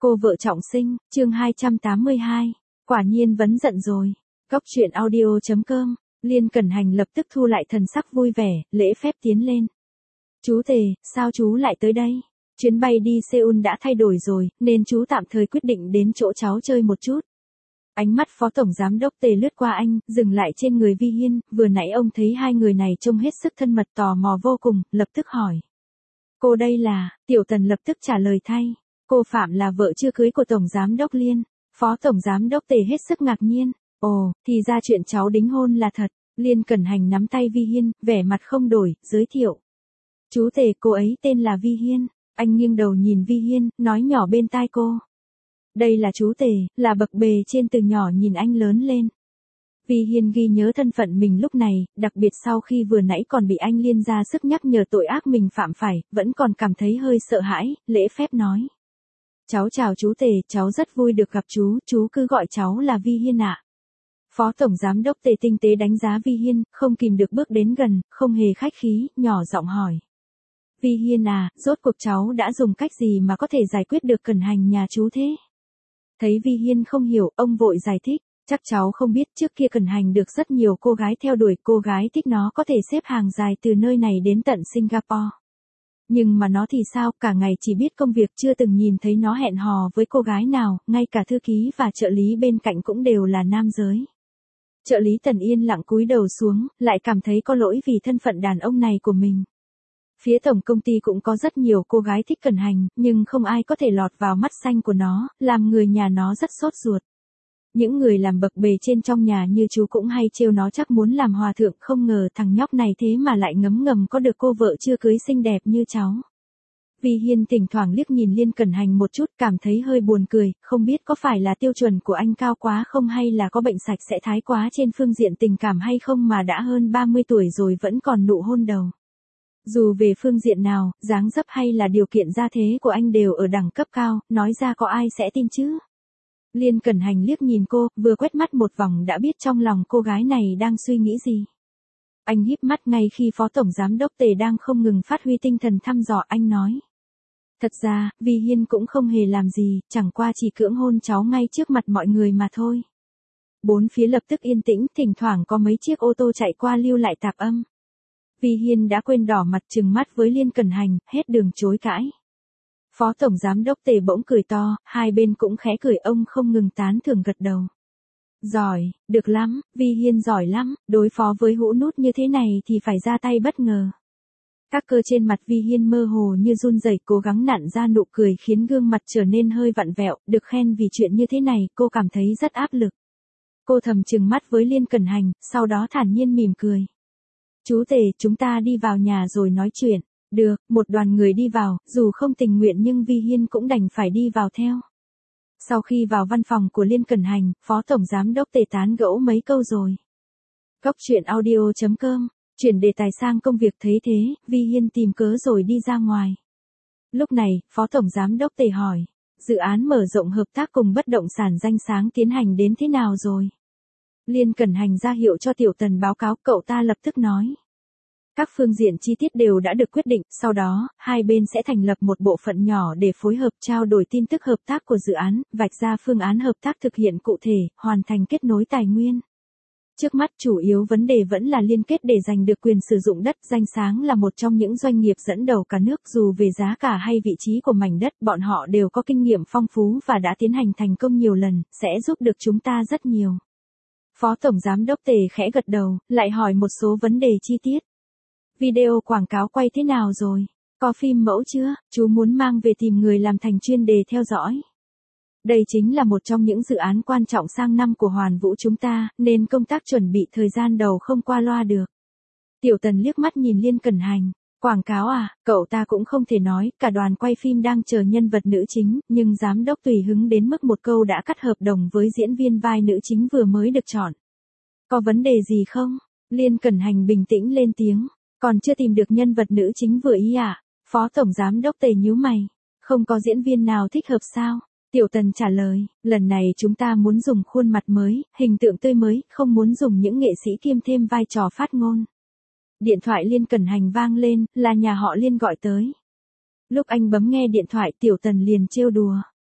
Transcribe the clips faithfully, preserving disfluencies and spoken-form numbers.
Cô vợ trọng sinh, chương hai trăm tám mươi hai. Quả nhiên vấn giận rồi. Góc truyện audio chấm com. Liên Cẩn Hành lập tức thu lại thần sắc vui vẻ, lễ phép tiến lên. Chú Tề, sao chú lại tới đây? Chuyến bay đi Seoul đã thay đổi rồi, nên chú tạm thời quyết định đến chỗ cháu chơi một chút. Ánh mắt Phó Tổng Giám đốc Tề lướt qua anh, dừng lại trên người Vi Hiên, vừa nãy ông thấy hai người này trông hết sức thân mật, tò mò vô cùng, lập tức hỏi. Cô đây là, Tiểu Tần lập tức trả lời thay. Cô Phạm là vợ chưa cưới của Tổng Giám đốc Liên. Phó Tổng Giám đốc Tề hết sức ngạc nhiên. Ồ, thì ra chuyện cháu đính hôn là thật. Liên Cẩn Hành nắm tay Vi Hiên, vẻ mặt không đổi, giới thiệu. Chú Tề, cô ấy tên là Vi Hiên. Anh nghiêng đầu nhìn Vi Hiên, nói nhỏ bên tai cô. Đây là chú Tề, là bậc bề trên từ nhỏ nhìn anh lớn lên. Vi Hiên ghi nhớ thân phận mình lúc này, đặc biệt sau khi vừa nãy còn bị anh Liên ra sức nhắc nhở tội ác mình phạm phải, vẫn còn cảm thấy hơi sợ hãi, lễ phép nói. Cháu chào chú Tề, cháu rất vui được gặp chú, chú cứ gọi cháu là Vi Hiên ạ. Phó Tổng Giám đốc Tề tinh tế đánh giá Vi Hiên, không kìm được bước đến gần, không hề khách khí, nhỏ giọng hỏi. Vi Hiên à, rốt cuộc cháu đã dùng cách gì mà có thể giải quyết được Cẩn Hành nhà chú thế? Thấy Vi Hiên không hiểu, ông vội giải thích. Chắc cháu không biết trước kia Cẩn Hành được rất nhiều cô gái theo đuổi, cô gái thích nó có thể xếp hàng dài từ nơi này đến tận Singapore. Nhưng mà nó thì sao, cả ngày chỉ biết công việc, chưa từng nhìn thấy nó hẹn hò với cô gái nào, ngay cả thư ký và trợ lý bên cạnh cũng đều là nam giới. Trợ lý Tần yên lặng cúi đầu xuống, lại cảm thấy có lỗi vì thân phận đàn ông này của mình. Phía tổng công ty cũng có rất nhiều cô gái thích Cẩn Hành, nhưng không ai có thể lọt vào mắt xanh của nó, làm người nhà nó rất sốt ruột. Những người làm bậc bề trên trong nhà như chú cũng hay trêu nó chắc muốn làm hòa thượng, không ngờ thằng nhóc này thế mà lại ngấm ngầm có được cô vợ chưa cưới xinh đẹp như cháu. Vi Hiên thỉnh thoảng liếc nhìn Liên Cẩn Hành một chút, cảm thấy hơi buồn cười, không biết có phải là tiêu chuẩn của anh cao quá không hay là có bệnh sạch sẽ thái quá trên phương diện tình cảm hay không mà đã hơn ba mươi tuổi rồi vẫn còn nụ hôn đầu. Dù về phương diện nào, dáng dấp hay là điều kiện gia thế của anh đều ở đẳng cấp cao, nói ra có ai sẽ tin chứ? Liên Cẩn Hành liếc nhìn cô, vừa quét mắt một vòng đã biết trong lòng cô gái này đang suy nghĩ gì. Anh híp mắt ngay khi Phó Tổng Giám đốc Tề đang không ngừng phát huy tinh thần thăm dò, anh nói. Thật ra, Vi Hiên cũng không hề làm gì, chẳng qua chỉ cưỡng hôn cháu ngay trước mặt mọi người mà thôi. Bốn phía lập tức yên tĩnh, thỉnh thoảng có mấy chiếc ô tô chạy qua lưu lại tạp âm. Vi Hiên đã quên đỏ mặt trừng mắt với Liên Cẩn Hành, hết đường chối cãi. Phó Tổng Giám đốc Tề bỗng cười to, hai bên cũng khẽ cười, ông không ngừng tán thưởng gật đầu. Giỏi, được lắm, Vi Hiên giỏi lắm, đối phó với hũ nút như thế này thì phải ra tay bất ngờ. Các cơ trên mặt Vi Hiên mơ hồ như run rẩy, cố gắng nặn ra nụ cười khiến gương mặt trở nên hơi vặn vẹo, được khen vì chuyện như thế này, cô cảm thấy rất áp lực. Cô thầm trừng mắt với Liên Cẩn Hành, sau đó thản nhiên mỉm cười. Chú Tề, chúng ta đi vào nhà rồi nói chuyện. Được, một đoàn người đi vào, dù không tình nguyện nhưng Vi Hiên cũng đành phải đi vào theo. Sau khi vào văn phòng của Liên Cẩn Hành, Phó Tổng Giám đốc Tề tán gẫu mấy câu rồi. Góc truyện audio chấm com, chuyển đề tài sang công việc, thấy thế, Vi Hiên tìm cớ rồi đi ra ngoài. Lúc này, Phó Tổng Giám đốc Tề hỏi, dự án mở rộng hợp tác cùng bất động sản Danh Sáng tiến hành đến thế nào rồi? Liên Cẩn Hành ra hiệu cho Tiểu Tần báo cáo, cậu ta lập tức nói. Các phương diện chi tiết đều đã được quyết định, sau đó, hai bên sẽ thành lập một bộ phận nhỏ để phối hợp trao đổi tin tức hợp tác của dự án, vạch ra phương án hợp tác thực hiện cụ thể, hoàn thành kết nối tài nguyên. Trước mắt chủ yếu vấn đề vẫn là liên kết để giành được quyền sử dụng đất. Danh Sáng là một trong những doanh nghiệp dẫn đầu cả nước, dù về giá cả hay vị trí của mảnh đất, bọn họ đều có kinh nghiệm phong phú và đã tiến hành thành công nhiều lần, sẽ giúp được chúng ta rất nhiều. Phó Tổng Giám đốc Tề khẽ gật đầu, lại hỏi một số vấn đề chi tiết. Video quảng cáo quay thế nào rồi? Có phim mẫu chưa? Chú muốn mang về tìm người làm thành chuyên đề theo dõi. Đây chính là một trong những dự án quan trọng sang năm của Hoàn Vũ chúng ta, nên công tác chuẩn bị thời gian đầu không qua loa được. Tiểu Tần liếc mắt nhìn Liên Cẩn Hành. Quảng cáo à, cậu ta cũng không thể nói, cả đoàn quay phim đang chờ nhân vật nữ chính, nhưng giám đốc tùy hứng đến mức một câu đã cắt hợp đồng với diễn viên vai nữ chính vừa mới được chọn. Có vấn đề gì không? Liên Cẩn Hành bình tĩnh lên tiếng. Còn chưa tìm được nhân vật nữ chính vừa ý à? Phó Tổng Giám đốc Tề nhíu mày. Không có diễn viên nào thích hợp sao? Tiểu Tần trả lời, lần này chúng ta muốn dùng khuôn mặt mới, hình tượng tươi mới, không muốn dùng những nghệ sĩ kiêm thêm vai trò phát ngôn. Điện thoại Liên Cẩn Hành vang lên, là nhà họ Liên gọi tới. Lúc anh bấm nghe điện thoại, Tiểu Tần liền trêu đùa.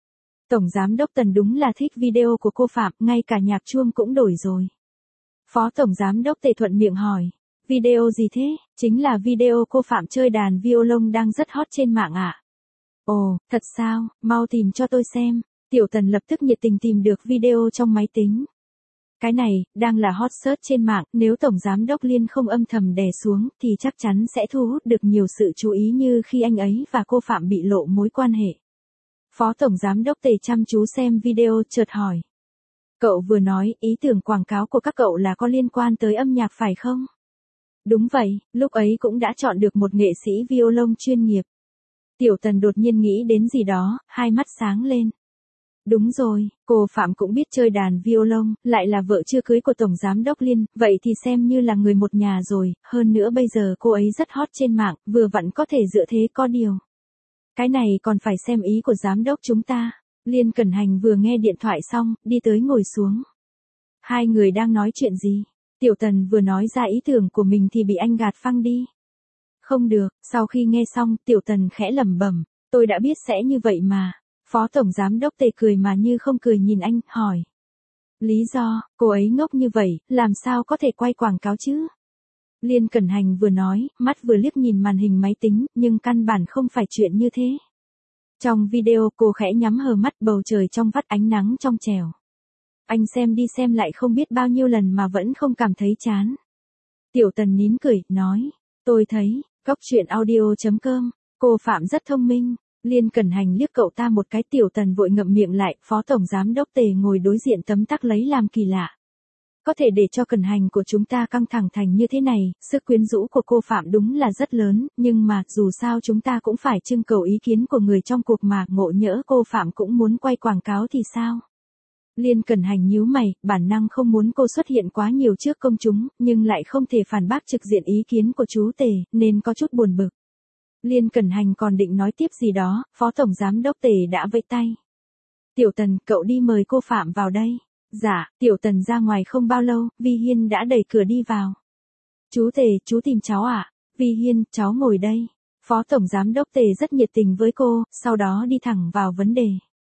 Tổng giám đốc Tần đúng là thích video của cô Phạm, ngay cả nhạc chuông cũng đổi rồi. Phó tổng giám đốc Tề thuận miệng hỏi. Video gì thế? Chính là video cô Phạm chơi đàn violon đang rất hot trên mạng ạ. À? Ồ, thật sao, mau tìm cho tôi xem. Tiểu Tần lập tức nhiệt tình tìm được video trong máy tính. Cái này, đang là hot search trên mạng, nếu Tổng Giám đốc Liên không âm thầm đè xuống, thì chắc chắn sẽ thu hút được nhiều sự chú ý như khi anh ấy và cô Phạm bị lộ mối quan hệ. Phó Tổng Giám đốc Tề chăm chú xem video chợt hỏi. Cậu vừa nói, ý tưởng quảng cáo của các cậu là có liên quan tới âm nhạc phải không? Đúng vậy, lúc ấy cũng đã chọn được một nghệ sĩ violon chuyên nghiệp. Tiểu Tần đột nhiên nghĩ đến gì đó, hai mắt sáng lên. Đúng rồi, cô Phạm cũng biết chơi đàn violon, lại là vợ chưa cưới của Tổng Giám đốc Liên, vậy thì xem như là người một nhà rồi, hơn nữa bây giờ cô ấy rất hot trên mạng, vừa vặn có thể dựa thế có điều. Cái này còn phải xem ý của giám đốc chúng ta. Liên Cẩn Hành vừa nghe điện thoại xong, đi tới ngồi xuống. Hai người đang nói chuyện gì? Tiểu Tần vừa nói ra ý tưởng của mình thì bị anh gạt phăng đi. Không được, sau khi nghe xong, Tiểu Tần khẽ lẩm bẩm, tôi đã biết sẽ như vậy mà. Phó Tổng Giám đốc Tề cười mà như không cười nhìn anh, hỏi. Lý do, cô ấy ngốc như vậy, làm sao có thể quay quảng cáo chứ? Liên Cẩn Hành vừa nói, mắt vừa liếc nhìn màn hình máy tính, nhưng căn bản không phải chuyện như thế. Trong video cô khẽ nhắm hờ mắt, bầu trời trong vắt ánh nắng trong trẻo. Anh xem đi xem lại không biết bao nhiêu lần mà vẫn không cảm thấy chán. Tiểu Tần nín cười, nói. Tôi thấy, Cóc Truyện Audio chấm com, cô Phạm rất thông minh. Liên Cẩn Hành liếc cậu ta một cái, Tiểu Tần vội ngậm miệng lại, Phó Tổng Giám đốc Tề ngồi đối diện tấm tắc lấy làm kỳ lạ. Có thể để cho Cẩn Hành của chúng ta căng thẳng thành như thế này, sức quyến rũ của cô Phạm đúng là rất lớn, nhưng mà dù sao chúng ta cũng phải trưng cầu ý kiến của người trong cuộc mà, ngộ nhỡ cô Phạm cũng muốn quay quảng cáo thì sao? Liên Cẩn Hành nhíu mày, bản năng không muốn cô xuất hiện quá nhiều trước công chúng, nhưng lại không thể phản bác trực diện ý kiến của chú Tề, nên có chút buồn bực. Liên Cẩn Hành còn định nói tiếp gì đó, Phó Tổng Giám đốc Tề đã vẫy tay. Tiểu Tần, cậu đi mời cô Phạm vào đây. Dạ, Tiểu Tần ra ngoài không bao lâu, Vi Hiên đã đẩy cửa đi vào. Chú Tề, chú tìm cháu ạ. À? Vi Hiên, cháu ngồi đây. Phó Tổng Giám đốc Tề rất nhiệt tình với cô, sau đó đi thẳng vào vấn đề.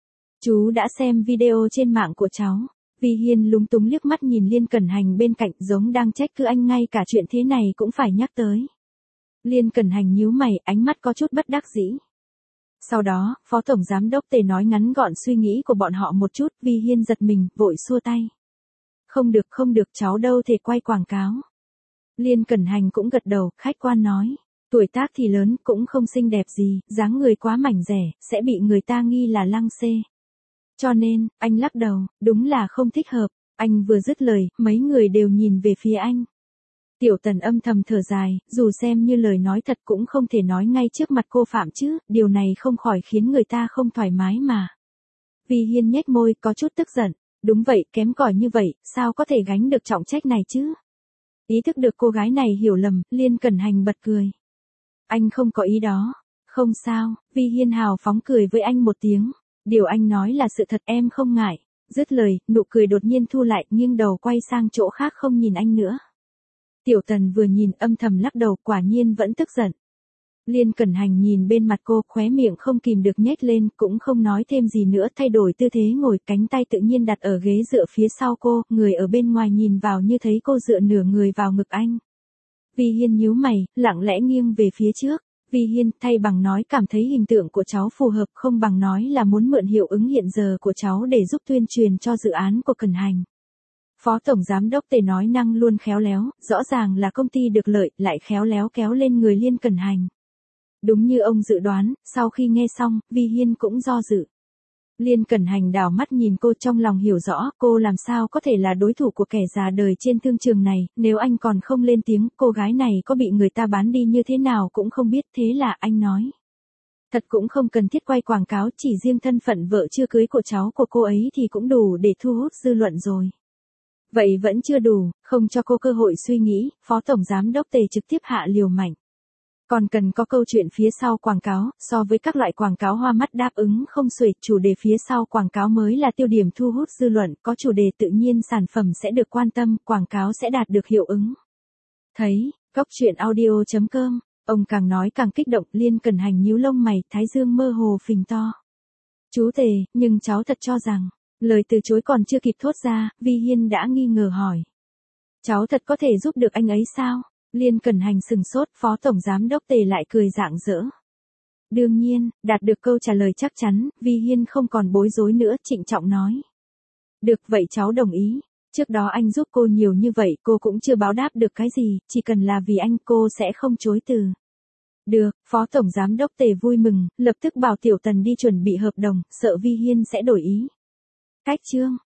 Chú đã xem video trên mạng của cháu. Vi Hiên lúng túng liếc mắt nhìn Liên Cẩn Hành bên cạnh, giống đang trách cứ anh ngay cả chuyện thế này cũng phải nhắc tới. Liên Cẩn Hành nhíu mày, ánh mắt có chút bất đắc dĩ. Sau đó, Phó Tổng Giám đốc Tề nói ngắn gọn suy nghĩ của bọn họ một chút, Vi Hiên giật mình, vội xua tay. Không được, không được, cháu đâu thể quay quảng cáo. Liên Cẩn Hành cũng gật đầu, khách quan nói. Tuổi tác thì lớn, cũng không xinh đẹp gì, dáng người quá mảnh rẻ, sẽ bị người ta nghi là lăng xê. Cho nên, anh lắc đầu, đúng là không thích hợp. Anh vừa dứt lời, mấy người đều nhìn về phía anh. Tiểu Tần âm thầm thở dài, dù xem như lời nói thật cũng không thể nói ngay trước mặt cô Phạm chứ, điều này không khỏi khiến người ta không thoải mái mà. Vi Hiên nhếch môi, có chút tức giận. Đúng vậy, kém cỏi như vậy, sao có thể gánh được trọng trách này chứ? Ý thức được cô gái này hiểu lầm, Liên Cẩn Hành bật cười. Anh không có ý đó. Không sao, Vi Hiên hào phóng cười với anh một tiếng. Điều anh nói là sự thật, em không ngại. Dứt lời, nụ cười đột nhiên thu lại, nghiêng đầu quay sang chỗ khác không nhìn anh nữa. Tiểu Tần vừa nhìn âm thầm lắc đầu, quả nhiên vẫn tức giận. Liên Cẩn Hành nhìn bên mặt cô, khóe miệng không kìm được nhếch lên, cũng không nói thêm gì nữa, thay đổi tư thế ngồi, cánh tay tự nhiên đặt ở ghế dựa phía sau cô, người ở bên ngoài nhìn vào như thấy cô dựa nửa người vào ngực anh. Vi Hiên nhíu mày, lặng lẽ nghiêng về phía trước. Vi Hiên, thay bằng nói cảm thấy hình tượng của cháu phù hợp, không bằng nói là muốn mượn hiệu ứng hiện giờ của cháu để giúp tuyên truyền cho dự án của Cẩn Hành. Phó Tổng Giám đốc Tề nói năng luôn khéo léo, rõ ràng là công ty được lợi, lại khéo léo kéo lên người Liên Cẩn Hành. Đúng như ông dự đoán, sau khi nghe xong, Vi Hiên cũng do dự. Liên Cẩn Hành đảo mắt nhìn cô, trong lòng hiểu rõ, cô làm sao có thể là đối thủ của kẻ già đời trên thương trường này, nếu anh còn không lên tiếng, cô gái này có bị người ta bán đi như thế nào cũng không biết, thế là anh nói. Thật cũng không cần thiết quay quảng cáo, chỉ riêng thân phận vợ chưa cưới của cháu của cô ấy thì cũng đủ để thu hút dư luận rồi. Vậy vẫn chưa đủ, không cho cô cơ hội suy nghĩ, Phó Tổng Giám đốc Tề trực tiếp hạ liều mạnh. Còn cần có câu chuyện phía sau quảng cáo, so với các loại quảng cáo hoa mắt đáp ứng không xuể, chủ đề phía sau quảng cáo mới là tiêu điểm thu hút dư luận, có chủ đề tự nhiên sản phẩm sẽ được quan tâm, quảng cáo sẽ đạt được hiệu ứng. Thấy, Cóc Truyện Audio chấm com, ông càng nói càng kích động, Liên Cẩn Hành nhíu lông mày, thái dương mơ hồ phình to. Chú Tề, nhưng cháu thật cho rằng, lời từ chối còn chưa kịp thốt ra, Vi Hiên đã nghi ngờ hỏi. Cháu thật có thể giúp được anh ấy sao? Liên Cẩn Hành sừng sốt, Phó Tổng Giám Đốc Tề lại cười rạng rỡ. Đương nhiên, đạt được câu trả lời chắc chắn, Vi Hiên không còn bối rối nữa, trịnh trọng nói. Được, vậy cháu đồng ý. Trước đó anh giúp cô nhiều như vậy, cô cũng chưa báo đáp được cái gì, chỉ cần là vì anh cô sẽ không chối từ. Được, Phó Tổng Giám Đốc Tề vui mừng, lập tức bảo Tiểu Tần đi chuẩn bị hợp đồng, sợ Vi Hiên sẽ đổi ý. Cách chương